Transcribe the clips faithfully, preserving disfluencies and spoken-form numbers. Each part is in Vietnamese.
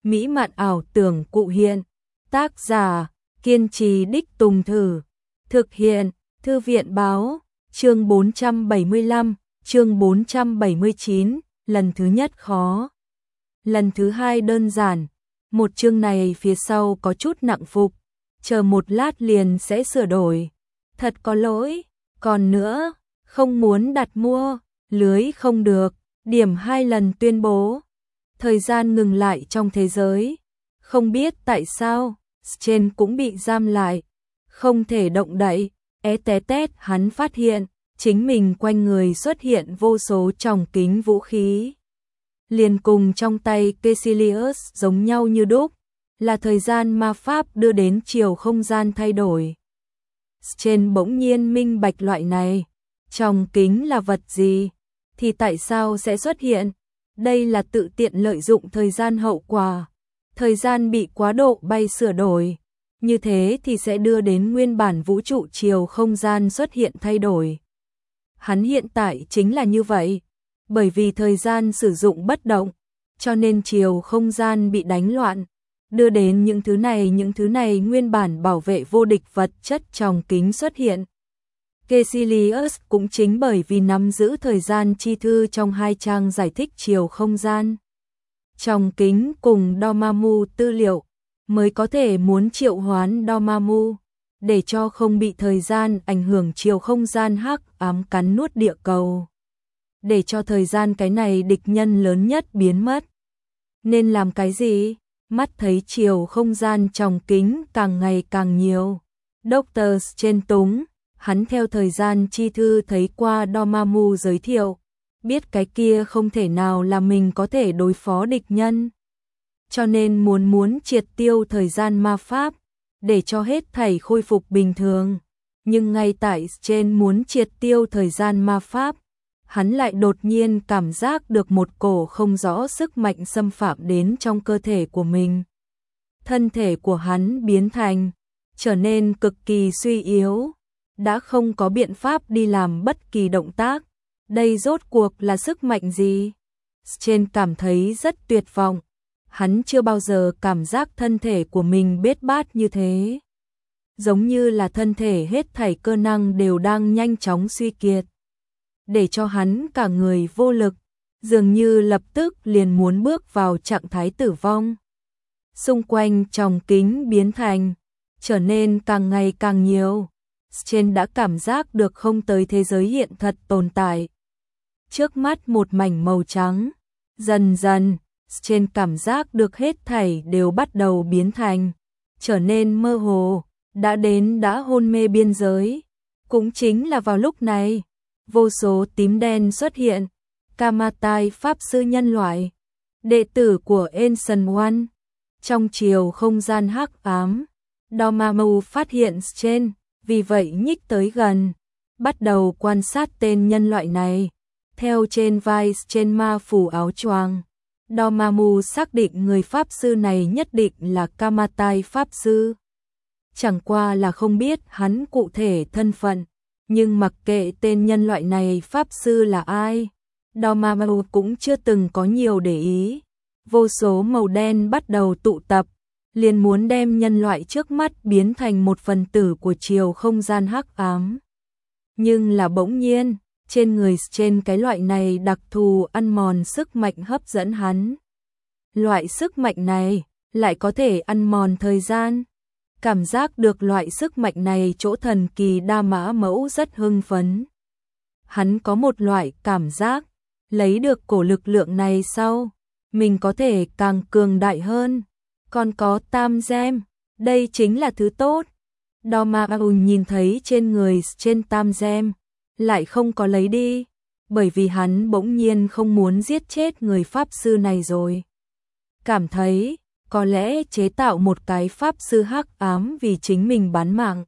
mỹ mạn ảo tưởng cụ hiện. Tác giả, kiên trì đích tùng thử. Thực hiện, Thư viện báo, chương bốn trăm bảy mươi lăm, chương bốn trăm bảy mươi chín, lần thứ nhất khó. Lần thứ hai đơn giản, một chương này phía sau có chút nặng phục, chờ một lát liền sẽ sửa đổi. Thật có lỗi, còn nữa, không muốn đặt mua, lưới không được, điểm hai lần tuyên bố. Thời gian ngừng lại trong thế giới, không biết tại sao, trên cũng bị giam lại, không thể động đậy, é té tét hắn phát hiện, chính mình quanh người xuất hiện vô số tròng kính vũ khí. Liền cùng trong tay Caecilius giống nhau như đúc, là thời gian ma pháp đưa đến chiều không gian thay đổi. Trên bỗng nhiên minh bạch loại này, tròng kính là vật gì, thì tại sao sẽ xuất hiện? Đây là tự tiện lợi dụng thời gian hậu quả. Thời gian bị quá độ bay sửa đổi, như thế thì sẽ đưa đến nguyên bản vũ trụ chiều không gian xuất hiện thay đổi. Hắn hiện tại chính là như vậy, bởi vì thời gian sử dụng bất động, cho nên chiều không gian bị đánh loạn, đưa đến những thứ này những thứ này nguyên bản bảo vệ vô địch vật chất tròng kính xuất hiện. Caecilius cũng chính bởi vì nắm giữ thời gian chi thư trong hai trang giải thích chiều không gian, tròng kính cùng Dormammu tư liệu, mới có thể muốn triệu hoán Dormammu, để cho không bị thời gian ảnh hưởng chiều không gian hắc ám cắn nuốt địa cầu. Để cho thời gian cái này địch nhân lớn nhất biến mất. Nên làm cái gì? Mắt thấy chiều không gian tròng kính càng ngày càng nhiều. Doctor Strange túng, hắn theo thời gian chi thư thấy qua Dormammu giới thiệu, biết cái kia không thể nào là mình có thể đối phó địch nhân. Cho nên muốn muốn triệt tiêu thời gian ma pháp, để cho hết thảy khôi phục bình thường. Nhưng ngay tại Strange muốn triệt tiêu thời gian ma pháp, hắn lại đột nhiên cảm giác được một cổ không rõ sức mạnh xâm phạm đến trong cơ thể của mình. Thân thể của hắn biến thành, trở nên cực kỳ suy yếu, đã không có biện pháp đi làm bất kỳ động tác. Đây rốt cuộc là sức mạnh gì? Strange cảm thấy rất tuyệt vọng. Hắn chưa bao giờ cảm giác thân thể của mình bết bát như thế. Giống như là thân thể hết thảy cơ năng đều đang nhanh chóng suy kiệt. Để cho hắn cả người vô lực, dường như lập tức liền muốn bước vào trạng thái tử vong. Xung quanh tròng kính biến thành, trở nên càng ngày càng nhiều. Strange đã cảm giác được không tới thế giới hiện thật tồn tại. Trước mắt một mảnh màu trắng, dần dần, Strange cảm giác được hết thảy đều bắt đầu biến thành, trở nên mơ hồ, đã đến đã hôn mê biên giới. Cũng chính là vào lúc này, vô số tím đen xuất hiện, Kamatai pháp sư nhân loại, đệ tử của Ancient One. Trong chiều không gian hắc ám, Dormammu phát hiện Strange, vì vậy nhích tới gần, bắt đầu quan sát tên nhân loại này. Theo trên vai trên ma phủ áo choàng, Dormammu xác định người pháp sư này nhất định là Kamatai pháp sư. Chẳng qua là không biết hắn cụ thể thân phận, nhưng mặc kệ tên nhân loại này pháp sư là ai, Dormammu cũng chưa từng có nhiều để ý. Vô số màu đen bắt đầu tụ tập, liền muốn đem nhân loại trước mắt biến thành một phần tử của chiều không gian hắc ám. Nhưng là bỗng nhiên, trên người trên cái loại này đặc thù ăn mòn sức mạnh hấp dẫn hắn. Loại sức mạnh này lại có thể ăn mòn thời gian. Cảm giác được loại sức mạnh này chỗ thần kỳ đa mã mẫu rất hưng phấn. Hắn có một loại cảm giác, lấy được cổ lực lượng này sau, mình có thể càng cường đại hơn. Còn có tam gem, đây chính là thứ tốt. Dormammu nhìn thấy trên người trên tam gem, lại không có lấy đi, bởi vì hắn bỗng nhiên không muốn giết chết người pháp sư này rồi. Cảm thấy, có lẽ chế tạo một cái pháp sư hắc ám vì chính mình bán mạng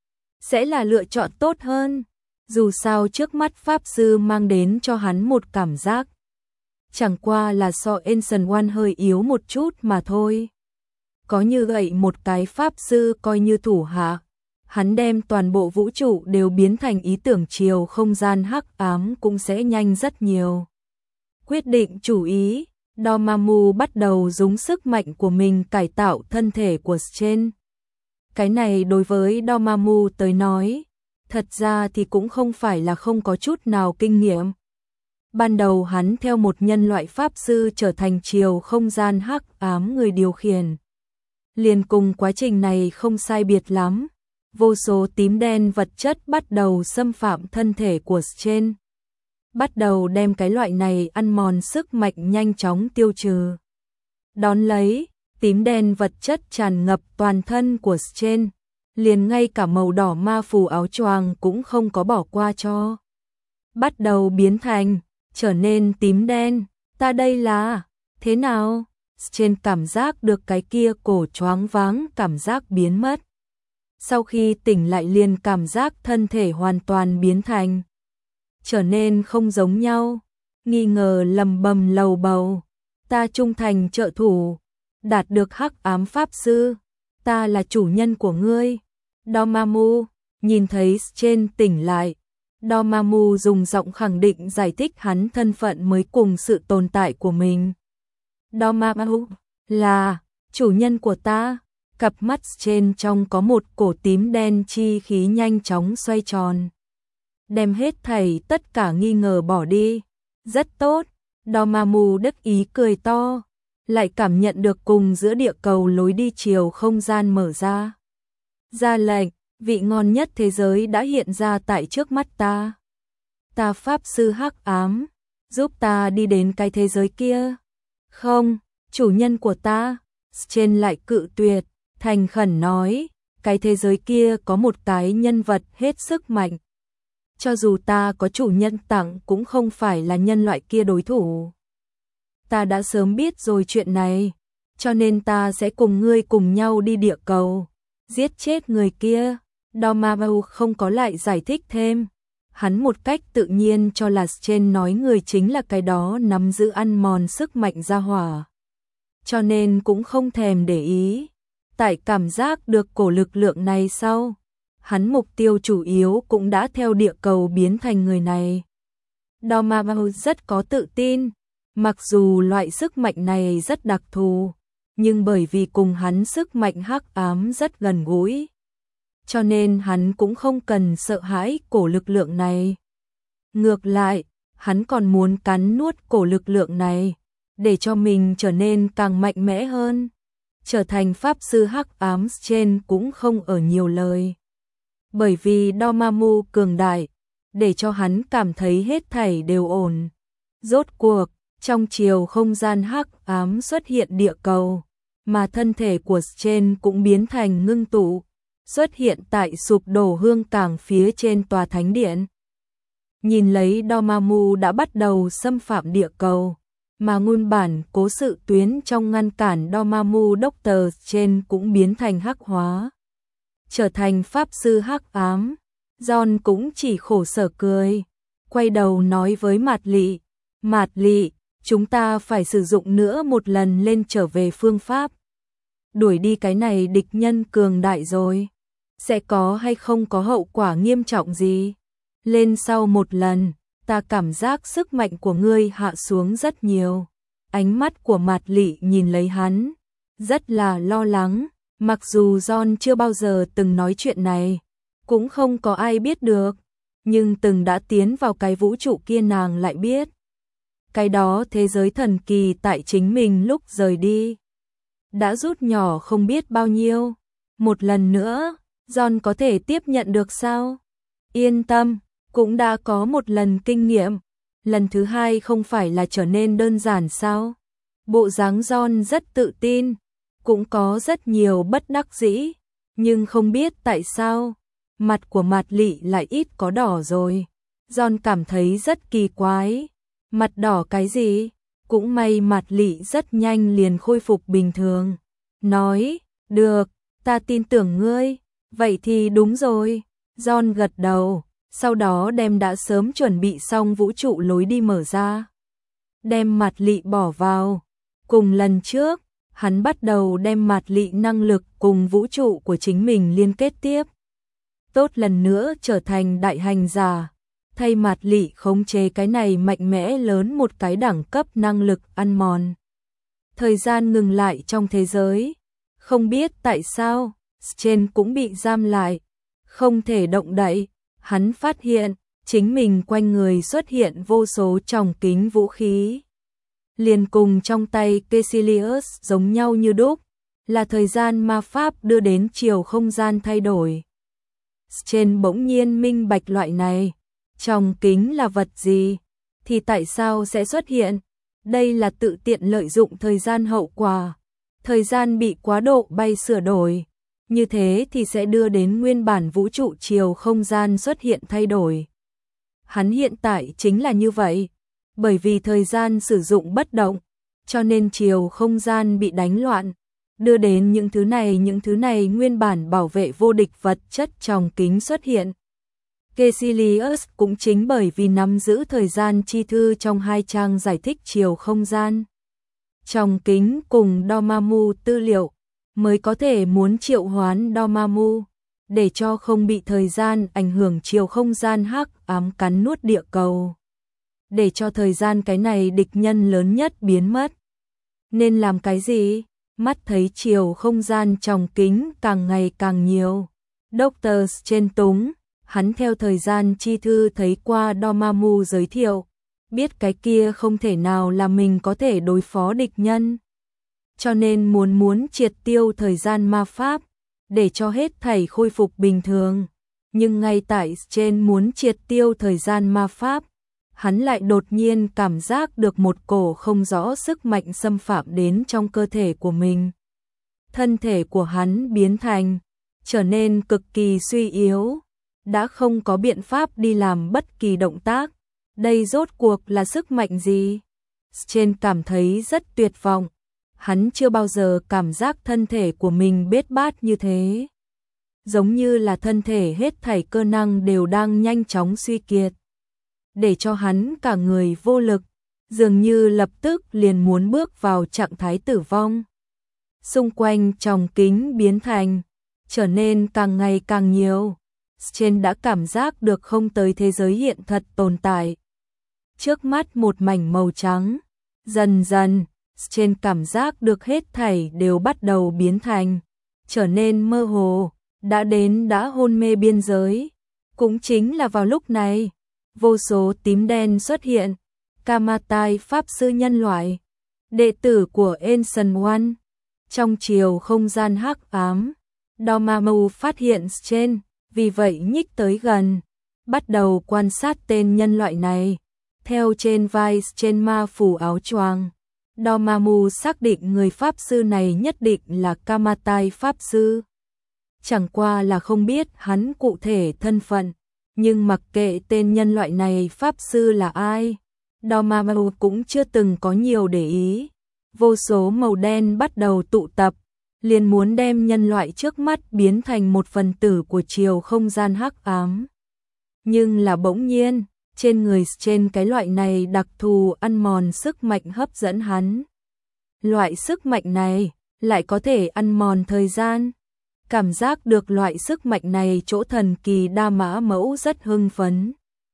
sẽ là lựa chọn tốt hơn. Dù sao trước mắt pháp sư mang đến cho hắn một cảm giác, chẳng qua là so Ancient One hơi yếu một chút mà thôi. Có như vậy một cái pháp sư coi như thủ hạ, hắn đem toàn bộ vũ trụ đều biến thành ý tưởng chiều không gian hắc ám cũng sẽ nhanh rất nhiều. Quyết định chủ ý, Dormammu bắt đầu dùng sức mạnh của mình cải tạo thân thể của Strange. Cái này đối với Dormammu tới nói, thật ra thì cũng không phải là không có chút nào kinh nghiệm. Ban đầu hắn theo một nhân loại pháp sư trở thành chiều không gian hắc ám người điều khiển. Liền cùng quá trình này không sai biệt lắm, vô số tím đen vật chất bắt đầu xâm phạm thân thể của Strange. Bắt đầu đem cái loại này ăn mòn sức mạnh nhanh chóng tiêu trừ. Đón lấy, tím đen vật chất tràn ngập toàn thân của Strange, liền ngay cả màu đỏ ma phù áo choàng cũng không có bỏ qua cho. Bắt đầu biến thành, trở nên tím đen, ta đây là, thế nào? Strange cảm giác được cái kia cổ choáng váng cảm giác biến mất. Sau khi tỉnh lại liền cảm giác thân thể hoàn toàn biến thành, trở nên không giống nhau, nghi ngờ lầm bầm lầu bầu, ta trung thành trợ thủ, đạt được hắc ám pháp sư, ta là chủ nhân của ngươi. Dormammu, nhìn thấy Strange tỉnh lại, Dormammu dùng giọng khẳng định giải thích hắn thân phận mới cùng sự tồn tại của mình. Dormammu, là, chủ nhân của ta, cặp mắt Strange trong có một cổ tím đen chi khí nhanh chóng xoay tròn. Đem hết thảy tất cả nghi ngờ bỏ đi. Rất tốt, Dormammu đắc ý cười to, lại cảm nhận được cùng giữa địa cầu lối đi chiều không gian mở ra. Ra lệnh, vị ngon nhất thế giới đã hiện ra tại trước mắt ta. Ta pháp sư hắc ám, giúp ta đi đến cái thế giới kia. Không, chủ nhân của ta, Strange lại cự tuyệt, thành khẩn nói, cái thế giới kia có một cái nhân vật hết sức mạnh. Cho dù ta có chủ nhân tặng cũng không phải là nhân loại kia đối thủ. Ta đã sớm biết rồi chuyện này, cho nên ta sẽ cùng ngươi cùng nhau đi địa cầu, giết chết người kia. Dormammu không có lại giải thích thêm. Hắn một cách tự nhiên cho là Strange nói người chính là cái đó nắm giữ ăn mòn sức mạnh ra hỏa. Cho nên cũng không thèm để ý. Tại cảm giác được cổ lực lượng này sau, hắn mục tiêu chủ yếu cũng đã theo địa cầu biến thành người này. Dormammu rất có tự tin, mặc dù loại sức mạnh này rất đặc thù, nhưng bởi vì cùng hắn sức mạnh hắc ám rất gần gũi, cho nên hắn cũng không cần sợ hãi cổ lực lượng này. Ngược lại, hắn còn muốn cắn nuốt cổ lực lượng này, để cho mình trở nên càng mạnh mẽ hơn. Trở thành pháp sư hắc ám Strange cũng không ở nhiều lời. Bởi vì Dormammu cường đại, để cho hắn cảm thấy hết thảy đều ổn. Rốt cuộc, trong chiều không gian hắc ám xuất hiện địa cầu, mà thân thể của Strange cũng biến thành ngưng tụ, xuất hiện tại sụp đổ hương cảng phía trên tòa thánh điện. Nhìn lấy Dormammu đã bắt đầu xâm phạm địa cầu, mà nguyên bản cố sự tuyến trong ngăn cản Dormammu Doctor Strange cũng biến thành hắc hóa, trở thành pháp sư hắc ám. John cũng chỉ khổ sở cười, quay đầu nói với Mạt Lị, Mạt Lị, chúng ta phải sử dụng nữa một lần lên trở về phương pháp. Đuổi đi cái này địch nhân cường đại rồi, sẽ có hay không có hậu quả nghiêm trọng gì? Lên sau một lần, ta cảm giác sức mạnh của ngươi hạ xuống rất nhiều. Ánh mắt của Mạt Lị nhìn lấy hắn, rất là lo lắng, mặc dù John chưa bao giờ từng nói chuyện này, cũng không có ai biết được, nhưng từng đã tiến vào cái vũ trụ kia nàng lại biết. Cái đó thế giới thần kỳ tại chính mình lúc rời đi, đã rút nhỏ không biết bao nhiêu. Một lần nữa, John có thể tiếp nhận được sao? Yên tâm, cũng đã có một lần kinh nghiệm, lần thứ hai không phải là trở nên đơn giản sao? Bộ dáng John rất tự tin, cũng có rất nhiều bất đắc dĩ, nhưng không biết tại sao, mặt của Mạt Lị lại ít có đỏ rồi. John cảm thấy rất kỳ quái, mặt đỏ cái gì? Cũng may Mạt Lị rất nhanh liền khôi phục bình thường, nói, được, ta tin tưởng ngươi, vậy thì đúng rồi. John gật đầu, sau đó đem đã sớm chuẩn bị xong vũ trụ lối đi mở ra, đem Mạt Lị bỏ vào. Cùng lần trước, hắn bắt đầu đem Mạt Lị năng lực cùng vũ trụ của chính mình liên kết tiếp. Tốt lần nữa trở thành đại hành giả, thay Mạt Lị khống chế cái này mạnh mẽ lớn một cái đẳng cấp năng lực ăn mòn. Thời gian ngừng lại trong thế giới. Không biết tại sao, Strange cũng bị giam lại, không thể động đậy. Hắn phát hiện, chính mình quanh người xuất hiện vô số tròng kính vũ khí. Liền cùng trong tay Caecilius giống nhau như đúc, là thời gian ma pháp đưa đến chiều không gian thay đổi. Strange bỗng nhiên minh bạch loại này, tròng kính là vật gì, thì tại sao sẽ xuất hiện? Đây là tự tiện lợi dụng thời gian hậu quả. Thời gian bị quá độ bay sửa đổi. Như thế thì sẽ đưa đến nguyên bản vũ trụ chiều không gian xuất hiện thay đổi. Hắn hiện tại chính là như vậy. Bởi vì thời gian sử dụng bất động, cho nên chiều không gian bị đánh loạn. Đưa đến những thứ này những thứ này nguyên bản bảo vệ vô địch vật chất tròng kính xuất hiện. Caecilius cũng chính bởi vì nắm giữ thời gian chi thư trong hai trang giải thích chiều không gian. Tròng kính cùng Dormammu tư liệu mới có thể muốn triệu hoán Dormammu, để cho không bị thời gian ảnh hưởng chiều không gian hắc ám cắn nuốt địa cầu. Để cho thời gian cái này địch nhân lớn nhất biến mất. Nên làm cái gì? Mắt thấy chiều không gian tròng kính càng ngày càng nhiều. Doctor Strange túng, hắn theo thời gian chi thư thấy qua Dormammu giới thiệu, biết cái kia không thể nào là mình có thể đối phó địch nhân. Cho nên muốn muốn triệt tiêu thời gian ma pháp, để cho hết thảy khôi phục bình thường. Nhưng ngay tại Strange muốn triệt tiêu thời gian ma pháp, hắn lại đột nhiên cảm giác được một cổ không rõ sức mạnh xâm phạm đến trong cơ thể của mình. Thân thể của hắn biến thành, trở nên cực kỳ suy yếu, đã không có biện pháp đi làm bất kỳ động tác. Đây rốt cuộc là sức mạnh gì? Strange cảm thấy rất tuyệt vọng. Hắn chưa bao giờ cảm giác thân thể của mình bết bát như thế. Giống như là thân thể hết thảy cơ năng đều đang nhanh chóng suy kiệt. Để cho hắn cả người vô lực, dường như lập tức liền muốn bước vào trạng thái tử vong. Xung quanh tròng kính biến thành, trở nên càng ngày càng nhiều. Strange đã cảm giác được không tới thế giới hiện thật tồn tại. Trước mắt một mảnh màu trắng, dần dần, Strange cảm giác được hết thảy đều bắt đầu biến thành, trở nên mơ hồ, đã đến đã hôn mê biên giới. Cũng chính là vào lúc này, vô số tím đen xuất hiện, Kamatai pháp sư nhân loại, đệ tử của Ancient One. Trong chiều không gian hắc ám, Dormammu phát hiện Strange, vì vậy nhích tới gần, bắt đầu quan sát tên nhân loại này. Theo trên vai Strange ma phủ áo choàng, Dormammu xác định người pháp sư này nhất định là Kamatai pháp sư. Chẳng qua là không biết hắn cụ thể thân phận, nhưng mặc kệ tên nhân loại này pháp sư là ai, Dormammu cũng chưa từng có nhiều để ý. Vô số màu đen bắt đầu tụ tập, liền muốn đem nhân loại trước mắt biến thành một phần tử của chiều không gian hắc ám. Nhưng là bỗng nhiên, trên người trên cái loại này đặc thù ăn mòn sức mạnh hấp dẫn hắn. Loại sức mạnh này lại có thể ăn mòn thời gian. Cảm giác được loại sức mạnh này chỗ thần kỳ đa mã mẫu rất hưng phấn.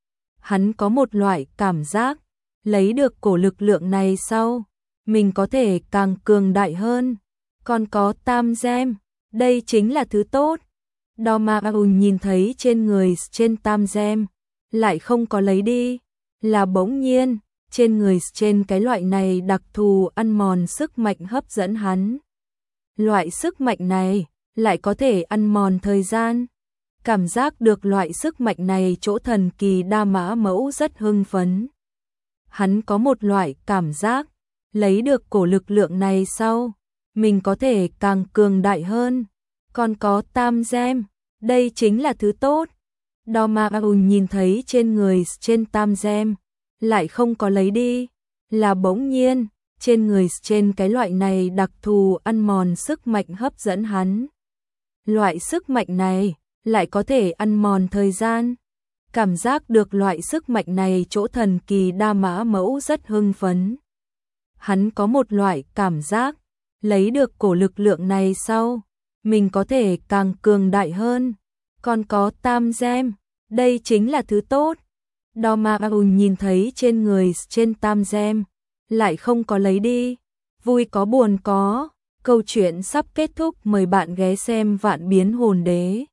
Hắn có một loại cảm giác, lấy được cổ lực lượng này sau, mình có thể càng cường đại hơn. Còn có tam gem, đây chính là thứ tốt. Dormammu nhìn thấy trên người trên tam gem, lại không có lấy đi, là bỗng nhiên, trên người trên cái loại này đặc thù ăn mòn sức mạnh hấp dẫn hắn. Loại sức mạnh này lại có thể ăn mòn thời gian. Cảm giác được loại sức mạnh này chỗ thần kỳ đa mã mẫu rất hưng phấn. Hắn có một loại cảm giác, lấy được cổ lực lượng này sau, mình có thể càng cường đại hơn. Còn có tam gem, đây chính là thứ tốt. Dormammu nhìn thấy trên người trên tam gem, lại không có lấy đi, là bỗng nhiên, trên người trên cái loại này đặc thù ăn mòn sức mạnh hấp dẫn hắn. Loại sức mạnh này lại có thể ăn mòn thời gian. Cảm giác được loại sức mạnh này chỗ thần kỳ đa mã mẫu rất hưng phấn. Hắn có một loại cảm giác, lấy được cổ lực lượng này sau, mình có thể càng cường đại hơn. Còn có tam gem, đây chính là thứ tốt. Dormammu nhìn thấy trên người trên tam gem, lại không có lấy đi, vui có buồn có, câu chuyện sắp kết thúc, mời bạn ghé xem Vạn Biến Hồn Đế.